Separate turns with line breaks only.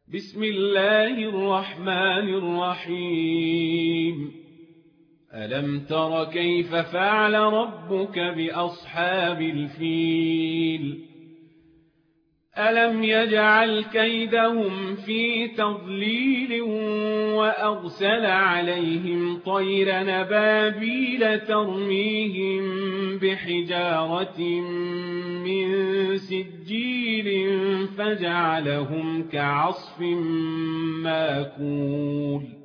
بسم الله الرحمن الرحيم ألم تر كيف فعل ربك بأصحاب الفيل ألم يجعل كيدهم في تضليل وأرسل عليهم طير نبابيل ترميهم بحجارة من سجيل فجعلهم كعصف ماكول